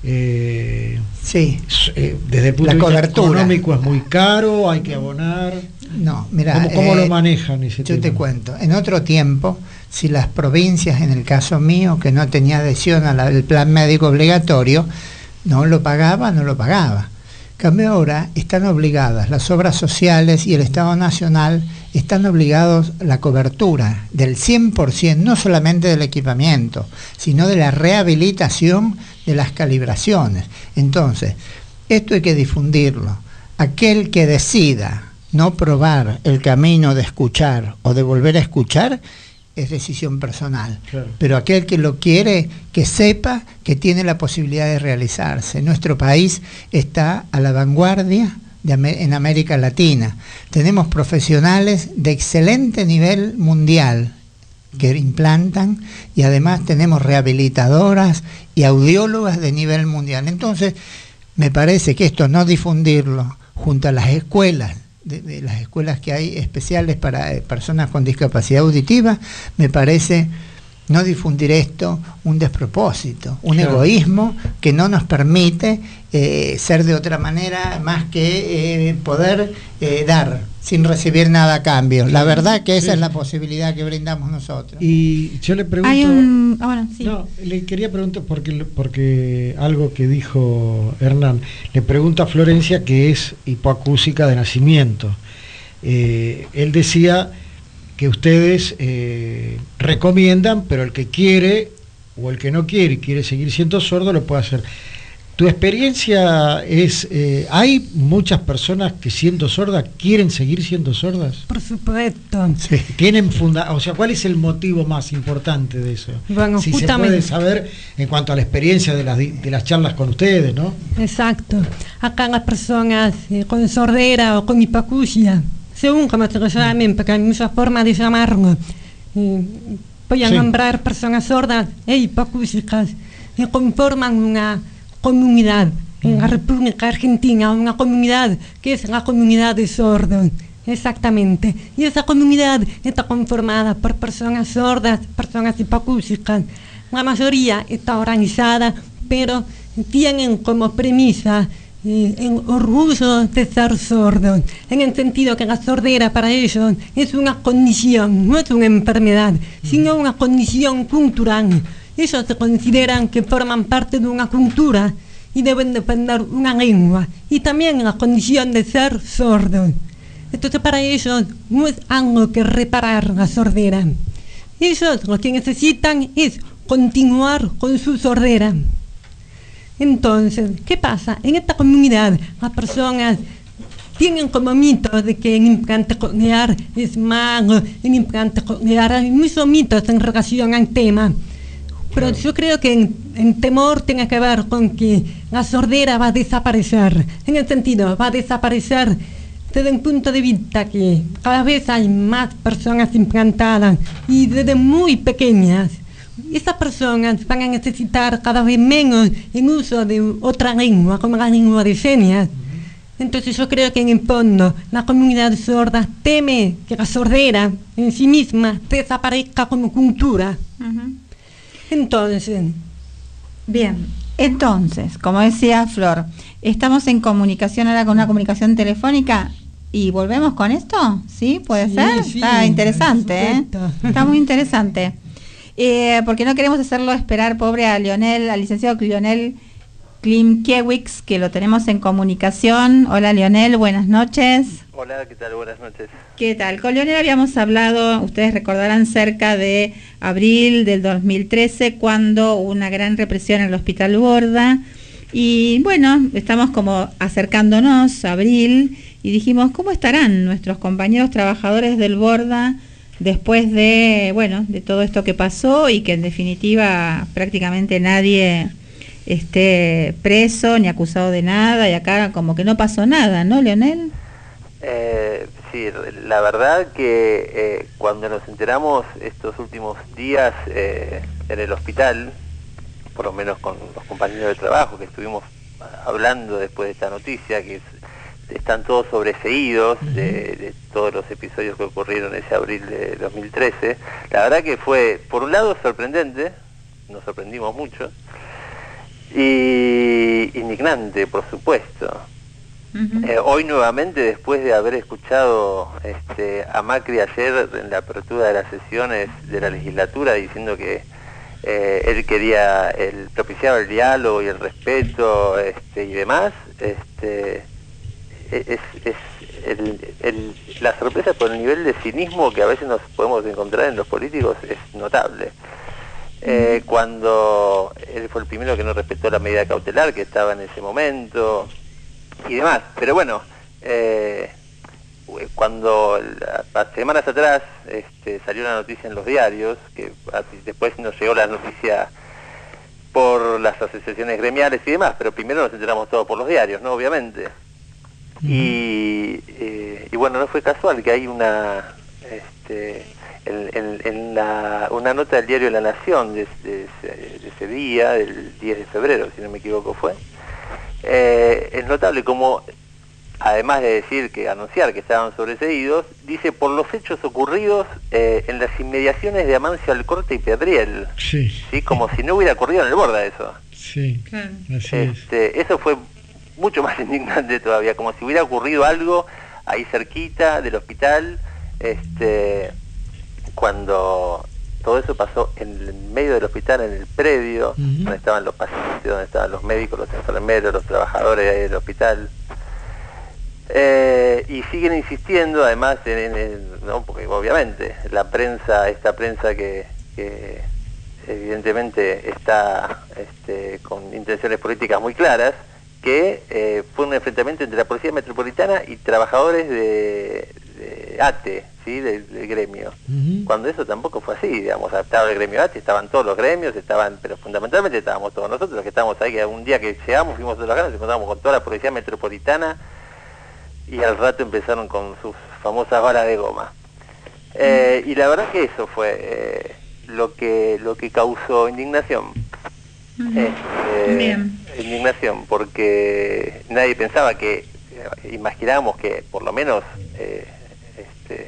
Eh, sí. Eh, desde el punto la de vista cobertura económico es muy caro, hay que abonar. No, mira, ¿Cómo, cómo eh, lo manejan ese yo tema? te cuento. En otro tiempo, si las provincias, en el caso mío, que no tenía adhesión al plan médico obligatorio, no lo pagaba, no lo pagaba. En cambio ahora están obligadas, las obras sociales y el Estado Nacional están obligados a la cobertura del cien por ciento, no solamente del equipamiento, sino de la rehabilitación de las calibraciones. Entonces, esto hay que difundirlo. Aquel que decida no probar el camino de escuchar o de volver a escuchar, es decisión personal. Claro. Pero aquel que lo quiere, que sepa que tiene la posibilidad de realizarse. Nuestro país está a la vanguardia de, en América Latina. Tenemos profesionales de excelente nivel mundial que implantan, y además tenemos rehabilitadoras y audiólogas de nivel mundial. Entonces, me parece que esto, no difundirlo junto a las escuelas, De, de las escuelas que hay especiales para eh, personas con discapacidad auditiva, me parece no difundir esto un despropósito, un claro. egoísmo que no nos permite eh, ser de otra manera más que eh, poder eh, dar sin recibir nada a cambio. La verdad que esa sí. es la posibilidad que brindamos nosotros. Y yo le pregunto, hay un, ah, bueno, sí. no, le quería preguntar porque, porque algo que dijo Hernán, le pregunta a Florencia, que es hipoacúsica de nacimiento. Eh, él decía que ustedes eh, recomiendan, pero el que quiere o el que no quiere y quiere seguir siendo sordo lo puede hacer. ¿Tu experiencia es, eh, hay muchas personas que siendo sordas quieren seguir siendo sordas? Por supuesto. Sí. ¿Tienen funda o sea, cuál es el motivo más importante de eso? Bueno, si justamente, se puede saber en cuanto a la experiencia de las, de las charlas con ustedes, ¿no? Exacto. Acá las personas eh, con sordera o con hipoacusia, según como se lo llamen, porque hay muchas formas de llamarlo, eh, voy a sí. nombrar personas sordas e hipoacúsicas que conforman una comunidad en la República Argentina, una comunidad que es la comunidad de sordos, exactamente. Y esa comunidad está conformada por personas sordas, personas hipoacúsicas. La mayoría está organizada, pero tienen como premisa eh, el orgullo de ser sordos, en el sentido que la sordera para ellos es una condición, no es una enfermedad, sino una condición cultural. Ellos se consideran que forman parte de una cultura y deben defender una lengua, y también la condición de ser sordos. Entonces para ellos no es algo que reparar la sordera. Ellos lo que necesitan es continuar con su sordera. Entonces, ¿qué pasa? En esta comunidad las personas tienen como mito de que el implante coclear es malo, el implante coclear, hay muchos mitos en relación al tema. Pero yo creo que en, en temor tiene que ver con que la sordera va a desaparecer. En el sentido, va a desaparecer desde el punto de vista que cada vez hay más personas implantadas y desde muy pequeñas. Esas personas van a necesitar cada vez menos el uso de otra lengua, como la lengua de señas. Entonces yo creo que en el fondo la comunidad sorda teme que la sordera en sí misma desaparezca como cultura. Uh-huh. Entonces, bien, entonces, como decía Flor, estamos en comunicación ahora con una comunicación telefónica y volvemos con esto, ¿sí? ¿Puede sí, ser? Sí, está interesante, ¿eh? Está muy interesante. Eh, porque no queremos hacerlo esperar, pobre a Lionel, al licenciado Lionel Klimkiewicz, que lo tenemos en comunicación. Hola Lionel, buenas noches. Hola, ¿qué tal? Buenas noches. ¿Qué tal? Con Lionel habíamos hablado, ustedes recordarán, cerca de abril del dos mil trece, cuando hubo una gran represión en el Hospital Borda. Y bueno, estamos como acercándonos a abril y dijimos, ¿cómo estarán nuestros compañeros trabajadores del Borda después de, bueno, de todo esto que pasó y que en definitiva prácticamente nadie esté preso ni acusado de nada, y acá como que no pasó nada, ¿no, Lionel? Eh, sí, la verdad que eh, cuando nos enteramos estos últimos días eh, en el hospital, por lo menos con los compañeros de trabajo que estuvimos hablando después de esta noticia, que es, están todos sobreseídos de, de todos los episodios que ocurrieron ese abril de dos mil trece, la verdad que fue, por un lado, sorprendente, nos sorprendimos mucho. Y indignante, por supuesto. Uh-huh. Eh, hoy nuevamente, después de haber escuchado este, a Macri ayer en la apertura de las sesiones de la legislatura diciendo que eh, él quería, él propiciaba el diálogo y el respeto este, y demás, este, es, es el, el, la sorpresa por el nivel de cinismo que a veces nos podemos encontrar en los políticos es notable. Eh, cuando él fue el primero que no respetó la medida cautelar que estaba en ese momento y demás, pero bueno, eh, cuando las semanas atrás este, salió una noticia en los diarios, que después nos llegó la noticia por las asociaciones gremiales y demás, pero primero nos enteramos todos por los diarios, ¿no? Obviamente. Uh-huh. y, eh, y bueno, no fue casual que hay una... Este, En, en, en la, una nota del diario La Nación de, de, de ese día, del diez de febrero, si no me equivoco fue, eh, es notable como, además de decir que anunciar que estaban sobreseídos, dice por los hechos ocurridos eh, en las inmediaciones de Amancio Alcorte y Pedriel, sí. ¿sí? Como si no hubiera ocurrido en el Borda eso. Sí, claro. Así este, es. Eso fue mucho más indignante todavía, como si hubiera ocurrido algo ahí cerquita del hospital, este... cuando todo eso pasó en el medio del hospital, en el predio, uh-huh. donde estaban los pacientes, donde estaban los médicos, los enfermeros, los trabajadores del hospital, eh, y siguen insistiendo, además, en, en, ¿no? Porque obviamente la prensa, esta prensa que, que evidentemente está este, con intenciones políticas muy claras, que eh, fue un enfrentamiento entre la Policía Metropolitana y trabajadores de, de A T E, ¿sí? del, del gremio, uh-huh. cuando eso tampoco fue así, digamos, estaba el gremio A T E, estaban todos los gremios, estaban, pero fundamentalmente estábamos todos nosotros, los que estábamos ahí, que un día que llegamos, fuimos todos los ganas, nos encontramos con toda la Policía Metropolitana, y al rato empezaron con sus famosas balas de goma. Eh, y la verdad que eso fue eh, lo que lo que causó indignación. Uh-huh. Este, Bien. Indignación, porque nadie pensaba que, imaginábamos que por lo menos eh, este,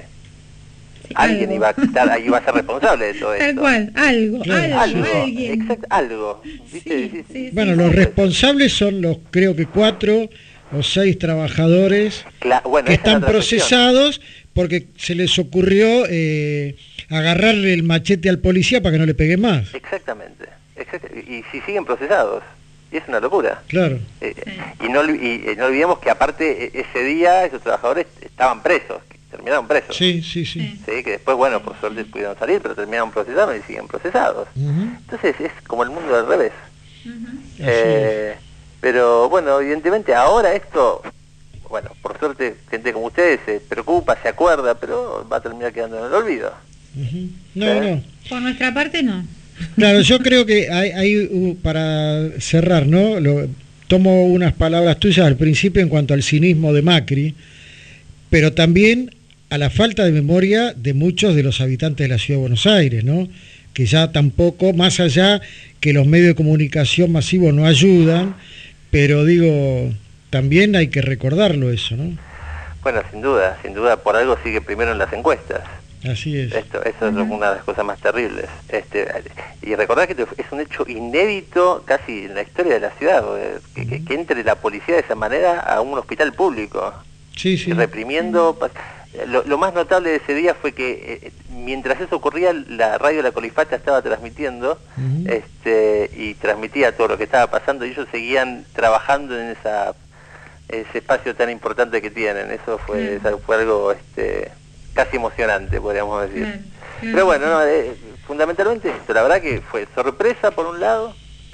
sí, alguien algo. iba a estar, iba a ser responsable de todo esto. Tal cual, algo, claro. algo, algo, alguien. Exacto, algo. ¿Viste? Sí, sí, sí, bueno, sí, los sí. responsables son los, creo que cuatro o seis trabajadores Cla- bueno, que están es procesados porque se les ocurrió eh, agarrarle el machete al policía para que no le pegue más. Exactamente. Exacto. Y si siguen procesados, y es una locura. Claro. Eh, sí. Y, no, y, y no olvidemos que aparte ese día esos trabajadores estaban presos, terminaron presos. Sí, sí, sí. Sí, que después, bueno, por suerte pudieron salir, pero terminaron procesados y siguen procesados. Uh-huh. Entonces es como el mundo al revés. Uh-huh. Eh, pero bueno, evidentemente ahora esto, bueno, por suerte gente como ustedes se preocupa, se acuerda, pero va a terminar quedando en el olvido. Uh-huh. No, ¿Eh? no. Por nuestra parte no. Claro, yo creo que hay, hay uh, para cerrar, ¿no? Lo, tomo unas palabras tuyas al principio en cuanto al cinismo de Macri, pero también a la falta de memoria de muchos de los habitantes de la Ciudad de Buenos Aires, ¿no? Que ya tampoco, más allá que los medios de comunicación masivos no ayudan, pero digo, también hay que recordarlo eso, ¿no? Bueno, sin duda, sin duda, por algo sigue primero en las encuestas. Así es. Esto, eso uh-huh. es una de las cosas más terribles. Este, y recordar que es un hecho inédito casi en la historia de la ciudad, que, uh-huh. que, que entre la policía de esa manera a un hospital público, sí, sí. reprimiendo. Uh-huh. Lo, lo más notable de ese día fue que eh, mientras eso ocurría, la radio La Colifacha estaba transmitiendo uh-huh. este, y transmitía todo lo que estaba pasando, y ellos seguían trabajando en esa ese espacio tan importante que tienen. Eso fue, uh-huh. fue algo... este casi emocionante, podríamos decir. Claro, claro. Pero bueno, no, eh, fundamentalmente esto, la verdad que fue sorpresa por un lado,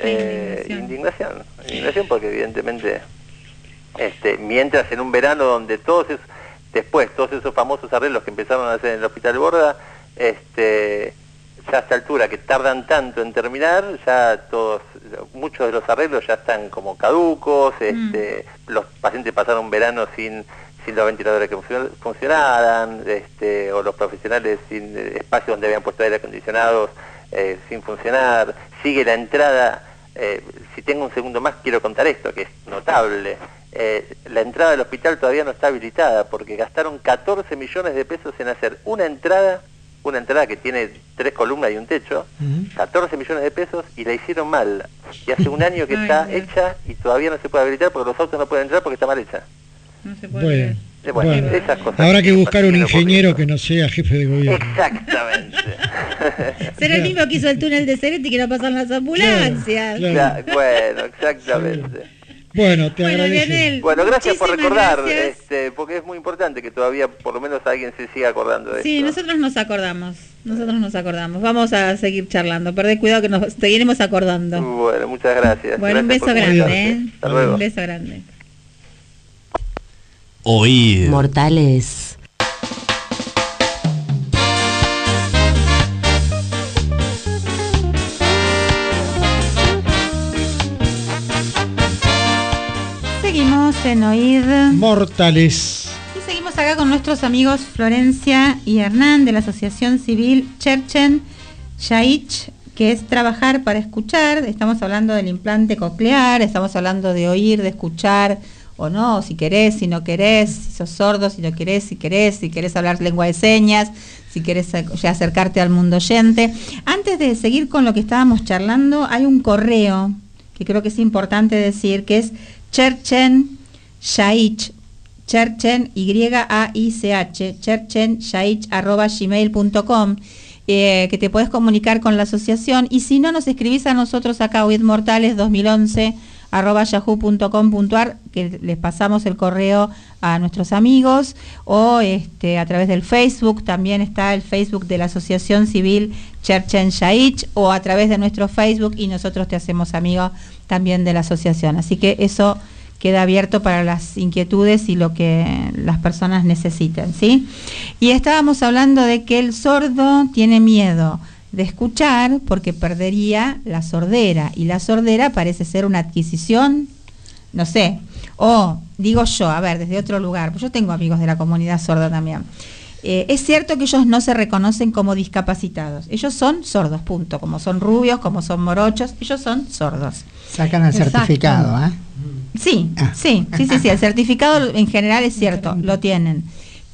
eh, indignación. indignación, indignación porque evidentemente, este, mientras en un verano donde todos esos, después todos esos famosos arreglos que empezaron a hacer en el Hospital Borda, este, ya a esta altura que tardan tanto en terminar, ya todos, muchos de los arreglos ya están como caducos, este, mm. los pacientes pasaron un verano sin sin los ventiladores que funcionaran, este, o los profesionales sin espacios donde habían puesto aire acondicionados eh, sin funcionar. Sigue la entrada, eh, si tengo un segundo más quiero contar esto, que es notable. Eh, la entrada del hospital todavía no está habilitada porque gastaron catorce millones de pesos en hacer una entrada una entrada que tiene tres columnas y un techo, uh-huh. catorce millones de pesos, y la hicieron mal. Y hace un año que Ay, está Dios. hecha y todavía no se puede habilitar porque los autos no pueden entrar porque está mal hecha. No se puede Bueno, creer. Eh, bueno, bueno. esas cosas Habrá que buscar un parecen ingeniero ocurriendo. que no sea jefe de gobierno. Exactamente. Será el mismo que hizo el túnel de Cereti que no pasan las ambulancias. Claro. Ya, bueno, exactamente. Bueno, te Bueno, agradezco. Lionel, Bueno, gracias por muchísimas recordar, gracias. este, porque es muy importante que todavía por lo menos alguien se siga acordando de Sí, esto. nosotros nos acordamos, nosotros nos acordamos. Vamos a seguir charlando, perdé cuidado que nos seguiremos acordando. Bueno, muchas gracias. Bueno, un Gracias beso por grande, comunicarse. ¿eh? Hasta luego. Un beso grande. Oíd. Mortales. Seguimos en Oíd. Mortales. Y seguimos acá con nuestros amigos Florencia y Hernán de la Asociación Civil Cherchen Yaich, que es trabajar para escuchar. Estamos hablando del implante coclear, estamos hablando de oír, de escuchar o no, si querés, si no querés, si sos sordo, si no querés, si querés, si querés hablar lengua de señas, si querés ya acercarte al mundo oyente. Antes de seguir con lo que estábamos charlando, hay un correo que creo que es importante decir, que es Cherchen Yaich, Cherchen, Y A I C H, cherchen yaich arroba gmail punto com, eh, que te podés comunicar con la asociación, y si no, nos escribís a nosotros acá, Oíd Mortales dos mil once arroba yahoo punto com punto ar, que les pasamos el correo a nuestros amigos, o este a través del Facebook, también está el Facebook de la Asociación Civil Cherchen Yaich, o a través de nuestro Facebook, y nosotros te hacemos amigo también de la asociación. Así que eso queda abierto para las inquietudes y lo que las personas necesiten, ¿sí? Y estábamos hablando de que el sordo tiene miedo de escuchar porque perdería la sordera, y la sordera parece ser una adquisición, no sé, o digo yo, a ver, desde otro lugar, pues yo tengo amigos de la comunidad sorda también. Eh, es cierto que ellos no se reconocen como discapacitados, ellos son sordos, punto, como son rubios, como son morochos, ellos son sordos. Sacan el Exacto. certificado, ¿eh? Sí, Ah. sí, sí, sí, sí, el certificado en general es cierto, lo tienen,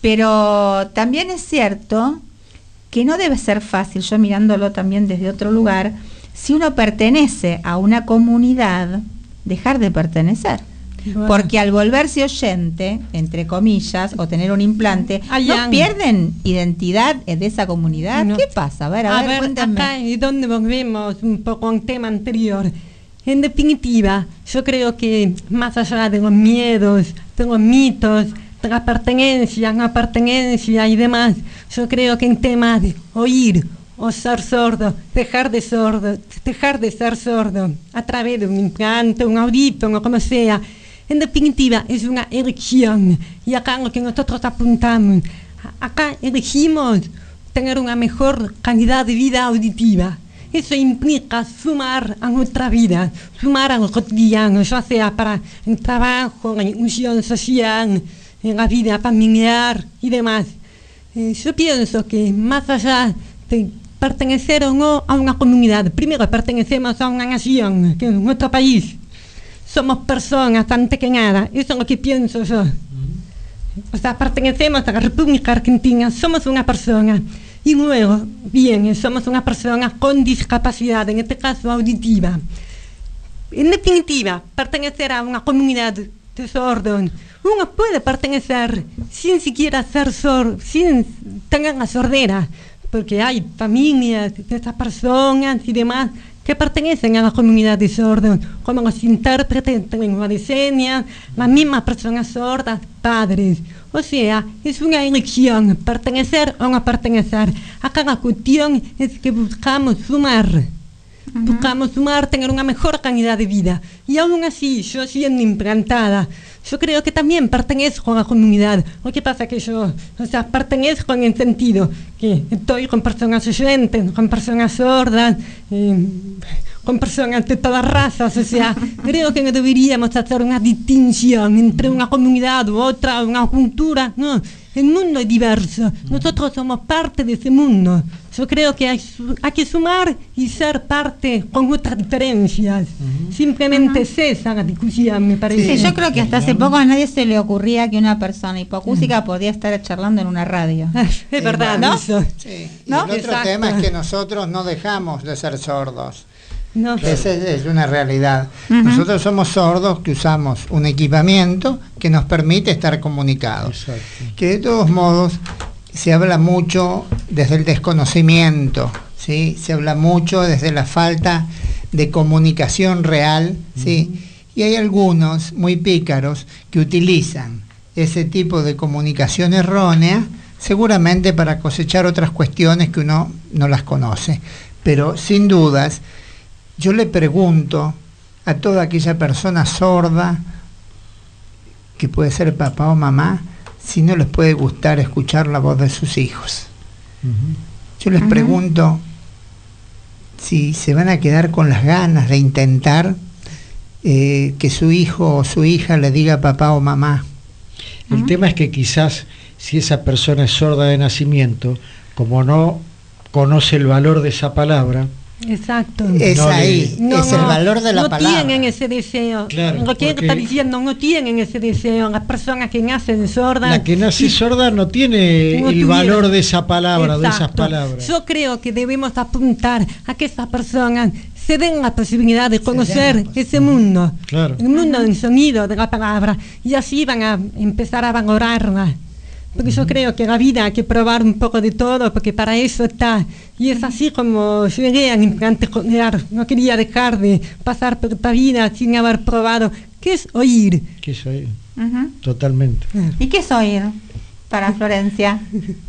pero también es cierto que no debe ser fácil, yo mirándolo también desde otro lugar, si uno pertenece a una comunidad, dejar de pertenecer. Bueno. Porque al volverse oyente, entre comillas, o tener un implante, Ay, ¿no Ana. pierden identidad de esa comunidad? No. ¿Qué pasa? A ver, a, A ver, ver, cuéntame. acá es donde volvemos un poco a un tema anterior. En definitiva, yo creo que más allá de los miedos, de los mitos, de la pertenencia, no pertenencia y demás, yo creo que en temas de oír o ser sordo, dejar de sordo, dejar de ser sordo a través de un implante, un audífono, como sea, en definitiva es una elección. Y acá lo que nosotros apuntamos, acá elegimos tener una mejor calidad de vida auditiva. Eso implica sumar a nuestra vida, sumar a lo cotidiano, ya sea para el trabajo, la inclusión social, en la vida familiar y demás. Eh, yo pienso que más allá de pertenecer o no a una comunidad, primero pertenecemos a una nación, que es nuestro país. Somos personas antes que nada, eso es lo que pienso yo. O sea, pertenecemos a la República Argentina, somos una persona. Y luego, bien, somos una persona con discapacidad, en este caso auditiva. En definitiva, pertenecer a una comunidad de sordos, uno puede pertenecer sin siquiera ser sordo, sin tener la sordera, porque hay familias de estas personas y demás que pertenecen a la comunidad de sordos, como los intérpretes de lengua de señas, las mismas personas sordas, padres. O sea, es una elección, pertenecer o no pertenecer. Acá la cuestión es que buscamos sumar, uh-huh. buscamos sumar, tener una mejor calidad de vida. Y aún así, yo siendo implantada, yo creo que también pertenezco a la comunidad. Lo que pasa es que yo, o sea, pertenezco en el sentido que estoy con personas oyentes, con personas sordas, eh, con personas de todas razas, o sea, creo que no deberíamos hacer una distinción entre una comunidad u otra, una cultura, no, el mundo es diverso, nosotros somos parte de ese mundo, yo creo que hay, hay que sumar y ser parte con otras diferencias, uh-huh. simplemente uh-huh. es esa la discusión, me parece. Sí, yo creo que hasta hace poco a nadie se le ocurría que una persona hipocúsica uh-huh. podía estar charlando en una radio. Es verdad, ¿no? Eso. Sí. ¿No? El otro Exacto. tema es que nosotros no dejamos de ser sordos. No. Esa es una realidad. Uh-huh. Nosotros somos sordos que usamos un equipamiento que nos permite estar comunicados. Exacto. Que de todos modos se habla mucho desde el desconocimiento, ¿sí? Se habla mucho desde la falta de comunicación real, ¿sí? Uh-huh. Y hay algunos muy pícaros que utilizan ese tipo de comunicación errónea seguramente para cosechar otras cuestiones que uno no las conoce. Pero sin dudas, yo le pregunto a toda aquella persona sorda, que puede ser papá o mamá, si no les puede gustar escuchar la voz de sus hijos. Uh-huh. Yo les uh-huh. pregunto si se van a quedar con las ganas de intentar eh, que su hijo o su hija le diga papá o mamá. El uh-huh. tema es que quizás si esa persona es sorda de nacimiento, como no conoce el valor de esa palabra, exacto. Es no ahí, le, no, es el valor de la no palabra. No tienen ese deseo. Claro, lo que está diciendo, no tienen ese deseo. Las personas que nacen sordas. La que nace y, sorda no tiene no el tuviera, valor de esa palabra, exacto. de esas palabras. Yo creo que debemos apuntar a que esas personas se den la posibilidad de conocer ese mundo, claro. el mundo del sonido de la palabra, y así van a empezar a valorarla. Porque yo creo que la vida hay que probar un poco de todo, porque para eso está. Y es así como llegué al implante coclear. No quería dejar de pasar por esta vida sin haber probado. ¿Qué es oír? ¿Qué es oír? Uh-huh. Totalmente. ¿Y qué es oír para Florencia?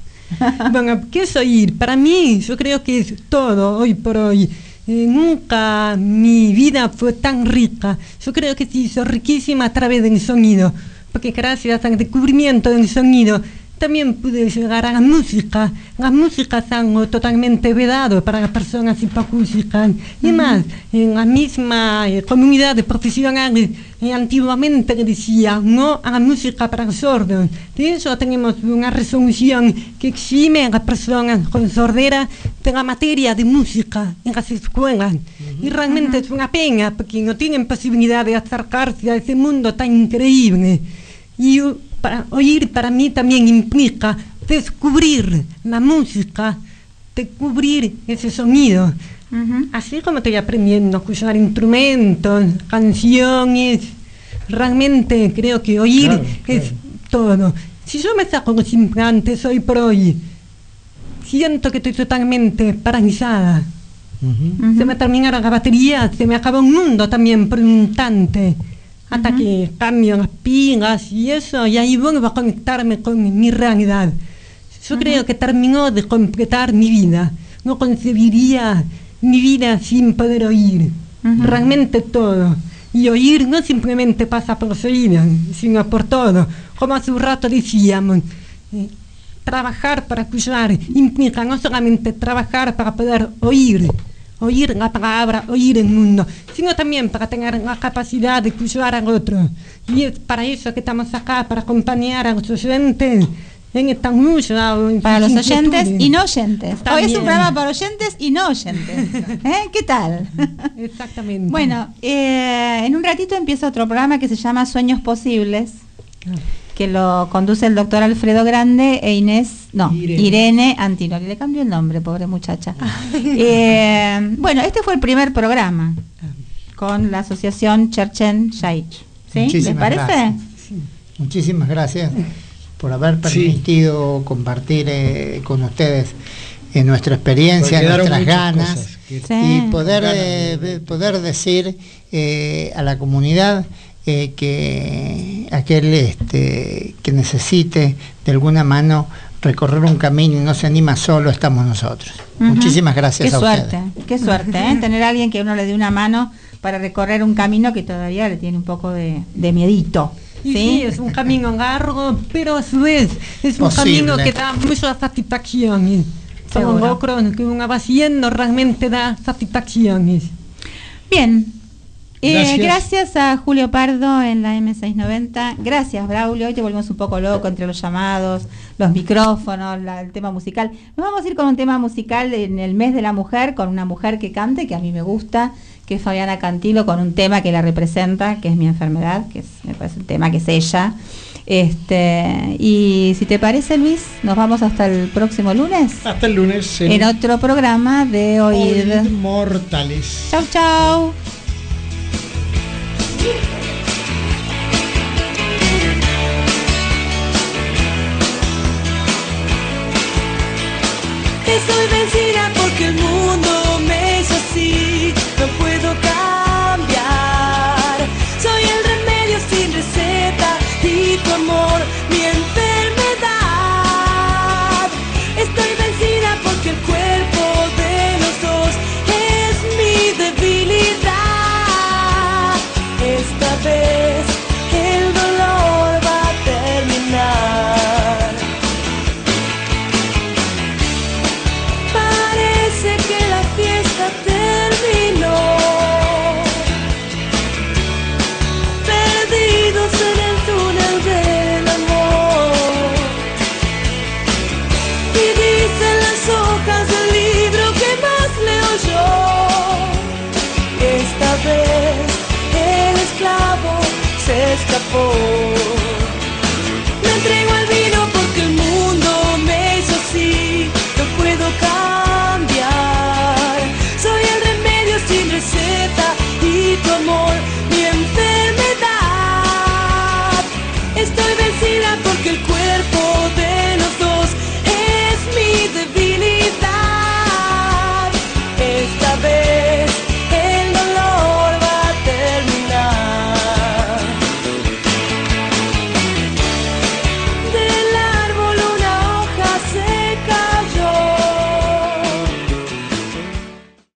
Bueno, ¿qué es oír? Para mí, yo creo que es todo, hoy por hoy. Eh, nunca mi vida fue tan rica. Yo creo que se hizo riquísima a través del sonido. Porque gracias al descubrimiento del sonido también pude llegar a la música. Las músicas se han totalmente vedado para las personas hipacúsicas. Y uh-huh. más, en la misma eh, comunidad de profesionales eh, antiguamente decía no a la música para sordos. De hecho tenemos una resolución que exime a las personas con sordera de la materia de música en las escuelas. Uh-huh. Y realmente uh-huh. es una pena porque no tienen posibilidad de acercarse a ese mundo tan increíble. Y para, oír para mí también implica descubrir la música, descubrir ese sonido. Uh-huh. Así como estoy aprendiendo a escuchar instrumentos, canciones, realmente creo que oír claro, es claro. todo. Si yo me saco los implantes hoy por hoy, siento que estoy totalmente paralizada. Uh-huh. Uh-huh. Se me terminaron la batería, se me acabó un mundo también por un instante. Hasta uh-huh. que cambio las pilas y eso, y ahí vuelvo a conectarme con mi realidad. Yo uh-huh. creo que terminó de completar mi vida. No concebiría mi vida sin poder oír. Uh-huh. Realmente todo. Y oír no simplemente pasa por los oídos, sino por todo. Como hace un rato decíamos, eh, trabajar para escuchar implica no solamente trabajar para poder oír, oír la palabra, oír el mundo, sino también para tener la capacidad de escuchar al otro. Y es para eso que estamos acá, para acompañar a los oyentes en esta lucha. Para los oyentes y no oyentes. También. Hoy es un programa para oyentes y no oyentes. ¿Eh? ¿Qué tal? Exactamente. Bueno, eh, en un ratito empieza otro programa que se llama Sueños Posibles, que lo conduce el doctor Alfredo Grande e Inés, no, Irene, Irene Antinori. Le cambió el nombre, pobre muchacha. eh, bueno, este fue el primer programa con la asociación Cherchen Shaich. ¿Sí? ¿Les parece? Gracias. Sí. Muchísimas gracias por haber permitido sí. compartir eh, con ustedes eh, nuestra experiencia, nuestras ganas que, sí. y poder, eh, poder decir eh, a la comunidad Eh, que aquel este, que necesite de alguna mano recorrer un camino y no se anima solo, estamos nosotros. Uh-huh. Muchísimas gracias qué a suerte, ustedes. Qué suerte, ¿eh? Tener a alguien que uno le dé una mano para recorrer un camino que todavía le tiene un poco de, de miedito. ¿Sí? Sí, es un camino largo, pero a su vez es un Posible. camino que da mucha satisfacción. Todo logro que uno va haciendo realmente da satisfacciones. Bien. Eh, Gracias. gracias a Julio Pardo en la eme seiscientos noventa. Gracias, Braulio. Hoy te volvemos un poco loco entre los llamados, los micrófonos, la- el tema musical. Nos vamos a ir con un tema musical en el mes de la mujer, con una mujer que cante, que a mí me gusta, que es Fabiana Cantilo, con un tema que la representa, que es Mi enfermedad, que es, me parece un tema que es ella. Este, y si te parece, Luis, nos vamos hasta el próximo lunes. Hasta el lunes En otro programa de Oír. Oíd Mortales. Chau, chau. Estoy vencido.